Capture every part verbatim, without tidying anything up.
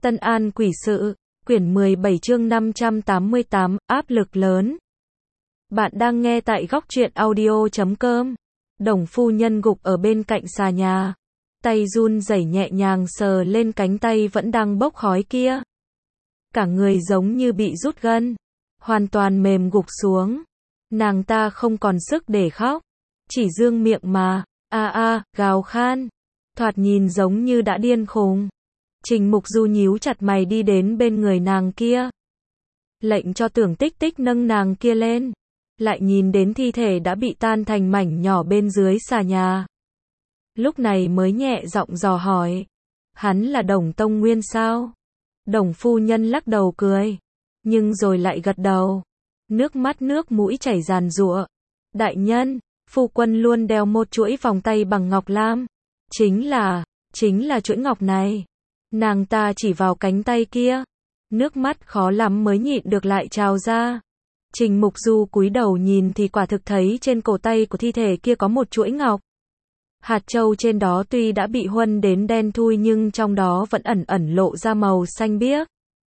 Tân An quỷ sự, quyển mười bảy chương năm trăm tám mươi tám, áp lực lớn. Bạn đang nghe tại góc truyện audio chấm com. Đồng phu nhân gục ở bên cạnh xà nhà. Tay run rẩy nhẹ nhàng sờ lên cánh tay vẫn đang bốc khói kia. Cả người giống như bị rút gân. Hoàn toàn mềm gục xuống. Nàng ta không còn sức để khóc. Chỉ dương miệng mà, a a, gào khan. Thoạt nhìn giống như đã điên khùng. Trình Mục Du nhíu chặt mày đi đến bên người nàng kia. Lệnh cho Tưởng Tích Tích nâng nàng kia lên. Lại nhìn đến thi thể đã bị tan thành mảnh nhỏ bên dưới xà nhà. Lúc này mới nhẹ giọng dò hỏi. Hắn là Đồng Tông Nguyên sao? Đồng phu nhân lắc đầu cười. Nhưng rồi lại gật đầu. Nước mắt nước mũi chảy ràn rụa. Đại nhân, phu quân luôn đeo một chuỗi vòng tay bằng ngọc lam. Chính là, chính là chuỗi ngọc này. Nàng ta chỉ vào cánh tay kia. Nước mắt khó lắm mới nhịn được lại trào ra. Trình Mục Du cúi đầu nhìn thì quả thực thấy trên cổ tay của thi thể kia có một chuỗi ngọc. Hạt châu trên đó tuy đã bị huân đến đen thui nhưng trong đó vẫn ẩn ẩn lộ ra màu xanh biếc.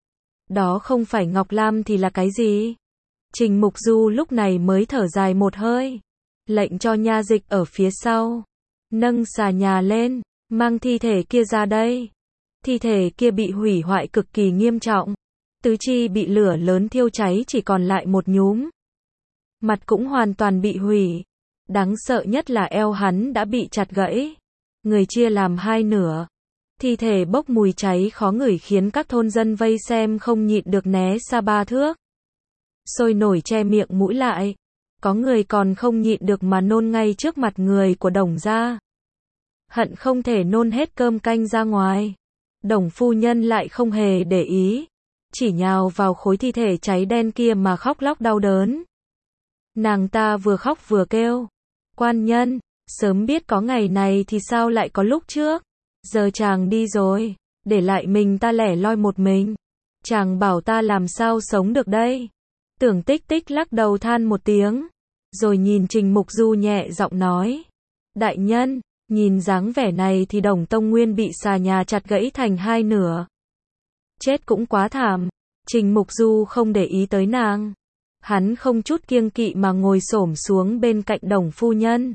Đó không phải ngọc lam thì là cái gì? Trình Mục Du lúc này mới thở dài một hơi. Lệnh cho nha dịch ở phía sau. Nâng xà nhà lên, mang thi thể kia ra đây. Thi thể kia bị hủy hoại cực kỳ nghiêm trọng. Tứ chi bị lửa lớn thiêu cháy chỉ còn lại một nhúm. Mặt cũng hoàn toàn bị hủy. Đáng sợ nhất là eo hắn đã bị chặt gãy. Người chia làm hai nửa. Thi thể bốc mùi cháy khó ngửi khiến các thôn dân vây xem không nhịn được né xa ba thước. Sôi nổi che miệng mũi lại. Có người còn không nhịn được mà nôn ngay trước mặt người của Đồng gia. Hận không thể nôn hết cơm canh ra ngoài. Đồng phu nhân lại không hề để ý. Chỉ nhào vào khối thi thể cháy đen kia mà khóc lóc đau đớn. Nàng ta vừa khóc vừa kêu. Quan nhân, sớm biết có ngày này thì sao lại có lúc trước. Giờ chàng đi rồi, để lại mình ta lẻ loi một mình. Chàng bảo ta làm sao sống được đây. Tưởng Tích Tích lắc đầu than một tiếng. Rồi nhìn Trình Mục Du nhẹ giọng nói. Đại nhân, nhìn dáng vẻ này thì Đồng Tông Nguyên bị xà nhà chặt gãy thành hai nửa. Chết cũng quá thảm. Trình Mục Du không để ý tới nàng. Hắn không chút kiêng kỵ mà ngồi xổm xuống bên cạnh Đồng phu nhân.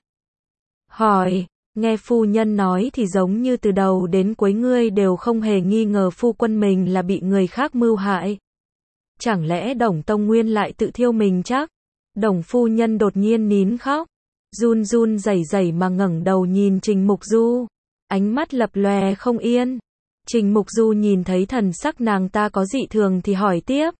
Hỏi, nghe phu nhân nói thì giống như từ đầu đến cuối ngươi đều không hề nghi ngờ phu quân mình là bị người khác mưu hại. Chẳng lẽ Đồng Tông Nguyên lại tự thiêu mình chắc? Đồng phu nhân đột nhiên nín khóc. Run run rẩy rẩy mà ngẩng đầu nhìn Trình Mục Du. Ánh mắt lập lòe không yên. Trình Mục Du nhìn thấy thần sắc nàng ta có dị thường thì hỏi tiếp.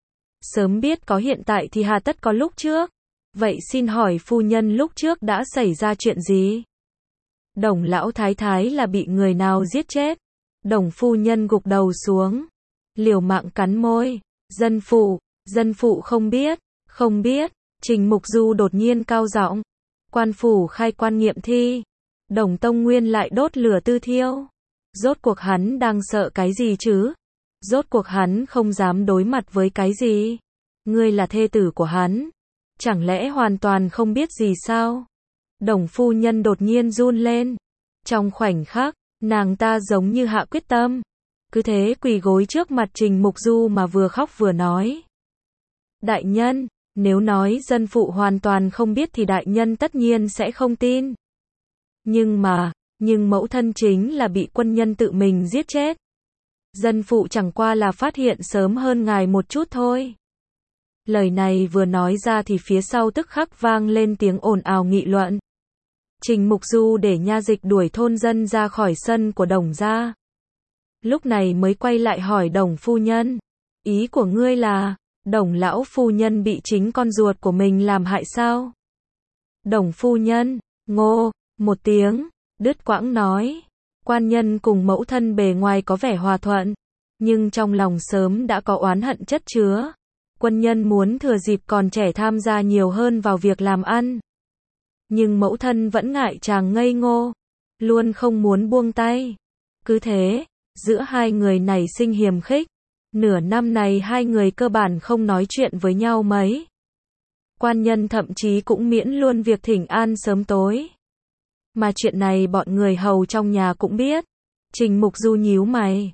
Sớm biết có hiện tại thì hà tất có lúc trước. Vậy xin hỏi phu nhân lúc trước đã xảy ra chuyện gì? Đồng lão thái thái là bị người nào giết chết? Đồng phu nhân gục đầu xuống. Liều mạng cắn môi. Dân phụ, dân phụ không biết, không biết. Trình Mục Du đột nhiên cao giọng. Quan phủ khai quan nghiệm thi. Đồng Tông Nguyên lại đốt lửa tư thiêu. Rốt cuộc hắn đang sợ cái gì chứ? Rốt cuộc hắn không dám đối mặt với cái gì? Ngươi là thê tử của hắn. Chẳng lẽ hoàn toàn không biết gì sao? Đồng phu nhân đột nhiên run lên. Trong khoảnh khắc, nàng ta giống như hạ quyết tâm. Cứ thế quỳ gối trước mặt Trình Mục Du mà vừa khóc vừa nói. Đại nhân, nếu nói dân phụ hoàn toàn không biết thì đại nhân tất nhiên sẽ không tin. Nhưng mà, nhưng mẫu thân chính là bị quân nhân tự mình giết chết. Dân phụ chẳng qua là phát hiện sớm hơn ngài một chút thôi. Lời này vừa nói ra thì phía sau tức khắc vang lên tiếng ồn ào nghị luận. Trình Mục Du để nha dịch đuổi thôn dân ra khỏi sân của Đồng gia. Lúc này mới quay lại hỏi Đồng phu nhân. Ý của ngươi là, Đồng lão phu nhân bị chính con ruột của mình làm hại sao? Đồng phu nhân, ngô, một tiếng, đứt quãng nói. Quan nhân cùng mẫu thân bề ngoài có vẻ hòa thuận. Nhưng trong lòng sớm đã có oán hận chất chứa. Quân nhân muốn thừa dịp còn trẻ tham gia nhiều hơn vào việc làm ăn. Nhưng mẫu thân vẫn ngại chàng ngây ngô. Luôn không muốn buông tay. Cứ thế, giữa hai người nảy sinh hiềm khích. Nửa năm này hai người cơ bản không nói chuyện với nhau mấy. Quan nhân thậm chí cũng miễn luôn việc thỉnh an sớm tối. Mà chuyện này bọn người hầu trong nhà cũng biết. Trình Mục Du nhíu mày.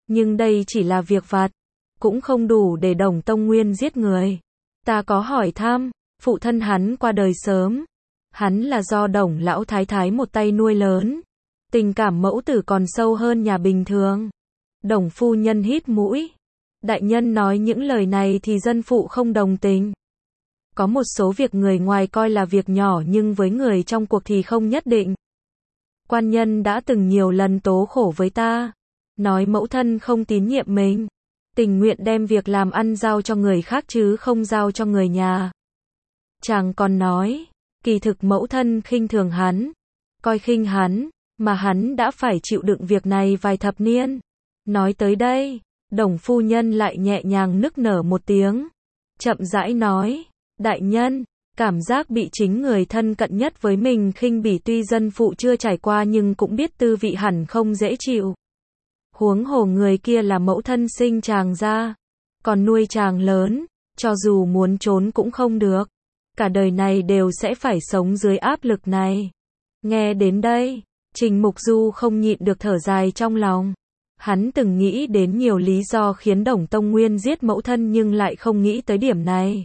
Nhưng đây chỉ là việc vặt, cũng không đủ để Đồng Tông Nguyên giết người. Ta có hỏi thăm, phụ thân hắn qua đời sớm. Hắn là do Đồng lão thái thái một tay nuôi lớn. Tình cảm mẫu tử còn sâu hơn nhà bình thường. Đồng phu nhân hít mũi. Đại nhân nói những lời này thì dân phụ không đồng tình. Có một số việc người ngoài coi là việc nhỏ nhưng với người trong cuộc thì không nhất định. Quan nhân đã từng nhiều lần tố khổ với ta. Nói mẫu thân không tín nhiệm mình. Tình nguyện đem việc làm ăn giao cho người khác chứ không giao cho người nhà. Chàng còn nói, kỳ thực mẫu thân khinh thường hắn. Coi khinh hắn, mà hắn đã phải chịu đựng việc này vài thập niên. Nói tới đây, Đồng phu nhân lại nhẹ nhàng nức nở một tiếng. Chậm rãi nói, đại nhân, cảm giác bị chính người thân cận nhất với mình khinh bỉ tuy dân phụ chưa trải qua nhưng cũng biết tư vị hẳn không dễ chịu. Huống hồ người kia là mẫu thân sinh chàng ra, còn nuôi chàng lớn, cho dù muốn trốn cũng không được. Cả đời này đều sẽ phải sống dưới áp lực này. Nghe đến đây, Trình Mục Du không nhịn được thở dài trong lòng. Hắn từng nghĩ đến nhiều lý do khiến Đồng Tông Nguyên giết mẫu thân nhưng lại không nghĩ tới điểm này.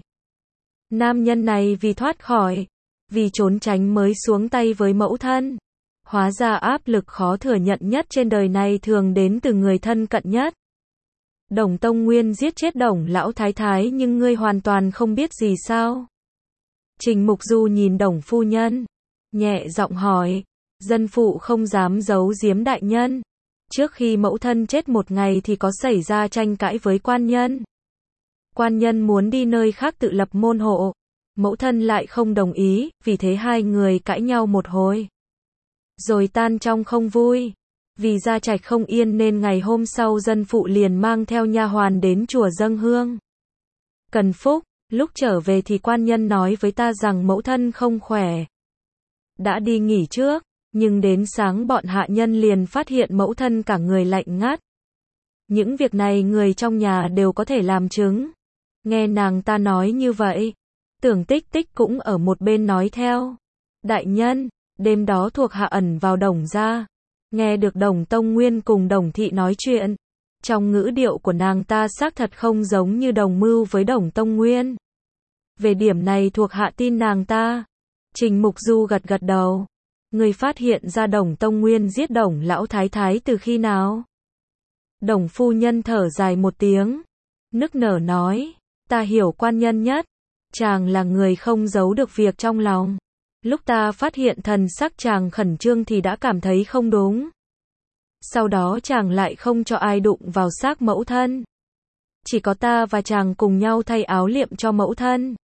Nam nhân này vì thoát khỏi, vì trốn tránh mới xuống tay với mẫu thân. Hóa ra áp lực khó thừa nhận nhất trên đời này thường đến từ người thân cận nhất. Đồng Tông Nguyên giết chết Đồng lão thái thái nhưng ngươi hoàn toàn không biết gì sao? Trình Mục Du nhìn Đồng phu nhân, nhẹ giọng hỏi, dân phụ không dám giấu giếm đại nhân. Trước khi mẫu thân chết một ngày thì có xảy ra tranh cãi với quan nhân. Quan nhân muốn đi nơi khác tự lập môn hộ. Mẫu thân lại không đồng ý, vì thế hai người cãi nhau một hồi. Rồi tan trong không vui. Vì gia trạch không yên nên ngày hôm sau dân phụ liền mang theo nha hoàn đến chùa dâng hương. Cần phúc, lúc trở về thì quan nhân nói với ta rằng mẫu thân không khỏe. Đã đi nghỉ trước, nhưng đến sáng bọn hạ nhân liền phát hiện mẫu thân cả người lạnh ngắt. Những việc này người trong nhà đều có thể làm chứng. Nghe nàng ta nói như vậy, Tưởng Tích Tích cũng ở một bên nói theo. Đại nhân, đêm đó thuộc hạ ẩn vào Đồng gia, nghe được Đồng Tông Nguyên cùng Đồng thị nói chuyện. Trong ngữ điệu của nàng ta xác thật không giống như đồng mưu với Đồng Tông Nguyên. Về điểm này thuộc hạ tin nàng ta. Trình Mục Du gật gật đầu. Người phát hiện ra Đồng Tông Nguyên giết Đồng lão thái thái từ khi nào? Đồng phu nhân thở dài một tiếng, nức nở nói, ta hiểu quan nhân nhất. Chàng là người không giấu được việc trong lòng. Lúc ta phát hiện thần sắc chàng khẩn trương thì đã cảm thấy không đúng. Sau đó chàng lại không cho ai đụng vào xác mẫu thân. Chỉ có ta và chàng cùng nhau thay áo liệm cho mẫu thân.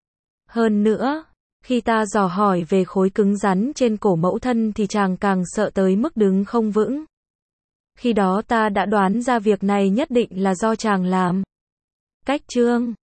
Hơn nữa, khi ta dò hỏi về khối cứng rắn trên cổ mẫu thân thì chàng càng sợ tới mức đứng không vững. Khi đó ta đã đoán ra việc này nhất định là do chàng làm. Cách chương